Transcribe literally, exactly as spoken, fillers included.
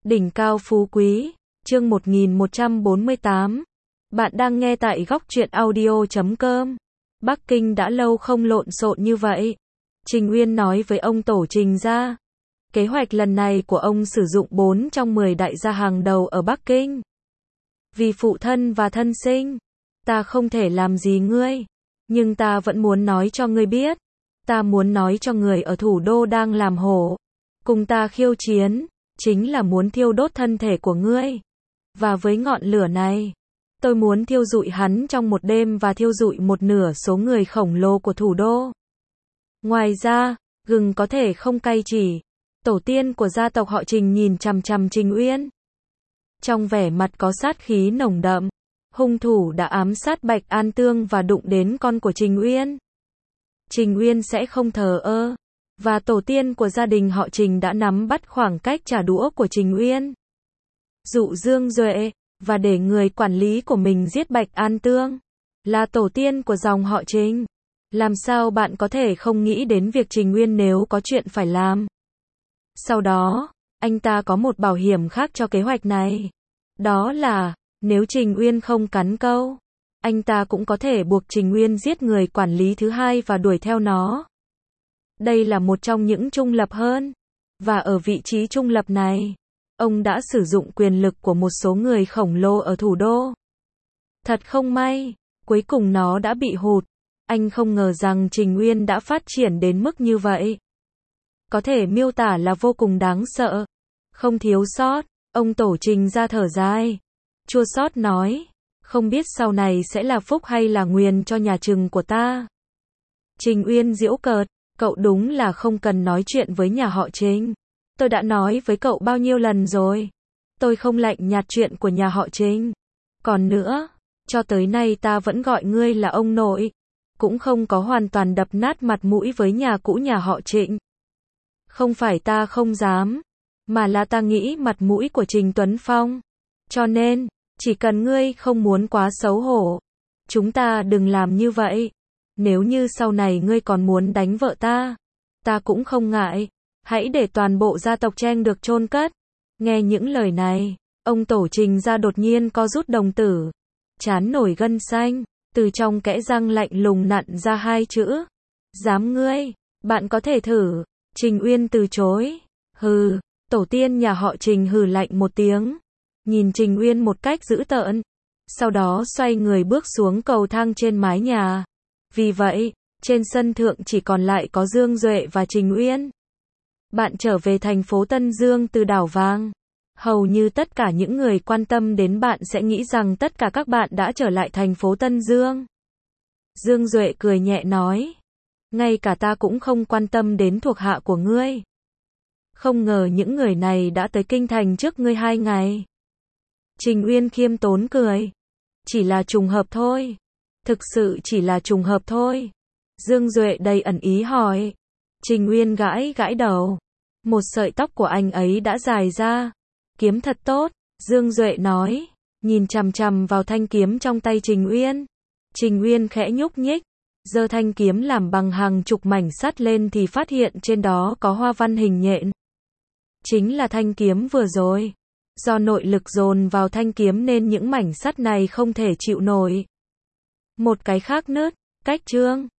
Đỉnh cao phú quý, chương một nghìn một trăm bốn mươi tám. Bạn đang nghe tại góc truyện audio chấm com. Bắc Kinh đã lâu không lộn xộn như vậy. Trình Uyên nói với ông tổ Trình gia. Kế hoạch lần này của ông sử dụng bốn trong mười đại gia hàng đầu ở Bắc Kinh. Vì phụ thân và thân sinh, ta không thể làm gì ngươi. Nhưng ta vẫn muốn nói cho ngươi biết. Ta muốn nói cho người ở thủ đô đang làm hổ. Cùng ta khiêu chiến, chính là muốn thiêu đốt thân thể của ngươi. Và với ngọn lửa này, tôi muốn thiêu rụi hắn trong một đêm và thiêu rụi một nửa số người khổng lồ của thủ đô. Ngoài ra, gừng có thể không cay chỉ. Tổ tiên của gia tộc họ Trình nhìn chằm chằm Trình Uyên. Trong vẻ mặt có sát khí nồng đậm, hung thủ đã ám sát Bạch An Tương và đụng đến con của Trình Uyên. Trình Uyên sẽ không thờ ơ. Và tổ tiên của gia đình họ Trình đã nắm bắt khoảng cách trả đũa của Trình Uyên. Dụ Dương Duệ, và để người quản lý của mình giết Bạch An Tương. Là tổ tiên của dòng họ Trình. Làm sao bạn có thể không nghĩ đến việc Trình Uyên nếu có chuyện phải làm. Sau đó, anh ta có một bảo hiểm khác cho kế hoạch này. Đó là, nếu Trình Uyên không cắn câu, anh ta cũng có thể buộc Trình Uyên giết người quản lý thứ hai và đuổi theo nó. Đây là một trong những trung lập hơn. Và ở vị trí trung lập này, ông đã sử dụng quyền lực của một số người khổng lồ ở thủ đô. Thật không may, cuối cùng nó đã bị hụt. Anh không ngờ rằng Trình Uyên đã phát triển đến mức như vậy. Có thể miêu tả là vô cùng đáng sợ. Không thiếu sót, ông tổ Trình ra thở dài. Chua xót nói, không biết sau này sẽ là phúc hay là nguyền cho nhà Trình của ta. Trình Uyên giễu cợt, cậu đúng là không cần nói chuyện với nhà họ Trình. Tôi đã nói với cậu bao nhiêu lần rồi. Tôi không lạnh nhạt chuyện của nhà họ Trình. Còn nữa, cho tới nay ta vẫn gọi ngươi là ông nội. Cũng không có hoàn toàn đập nát mặt mũi với nhà cũ nhà họ Trịnh. Không phải ta không dám, mà là ta nghĩ mặt mũi của Trình Tuấn Phong. Cho nên, chỉ cần ngươi không muốn quá xấu hổ, chúng ta đừng làm như vậy. Nếu như sau này ngươi còn muốn đánh vợ ta, ta cũng không ngại. Hãy để toàn bộ gia tộc Trang được chôn cất. Nghe những lời này, ông tổ Trình ra đột nhiên co rút đồng tử. Trán nổi gân xanh, từ trong kẽ răng lạnh lùng nặn ra hai chữ. Dám ngươi, bạn có thể thử. Trình Uyên từ chối. Hừ, tổ tiên nhà họ Trình hừ lạnh một tiếng. Nhìn Trình Uyên một cách dữ tợn. Sau đó xoay người bước xuống cầu thang trên mái nhà. Vì vậy, trên sân thượng chỉ còn lại có Dương Duệ và Trình Uyên. Bạn trở về thành phố Tân Dương từ đảo vàng. Hầu như tất cả những người quan tâm đến bạn sẽ nghĩ rằng tất cả các bạn đã trở lại thành phố Tân Dương. Dương Duệ cười nhẹ nói. Ngay cả ta cũng không quan tâm đến thuộc hạ của ngươi. Không ngờ những người này đã tới kinh thành trước ngươi hai ngày. Trình Uyên khiêm tốn cười. Chỉ là trùng hợp thôi. Thực sự chỉ là trùng hợp thôi. Dương Duệ đầy ẩn ý hỏi. Trình Uyên gãi gãi đầu. Một sợi tóc của anh ấy đã dài ra. Kiếm thật tốt, Dương Duệ nói. Nhìn chằm chằm vào thanh kiếm trong tay Trình Uyên. Trình Uyên khẽ nhúc nhích. Giơ thanh kiếm làm bằng hàng chục mảnh sắt lên thì phát hiện trên đó có hoa văn hình nhện. Chính là thanh kiếm vừa rồi. Do nội lực dồn vào thanh kiếm nên những mảnh sắt này không thể chịu nổi. Một cái khác nứt, cách chương.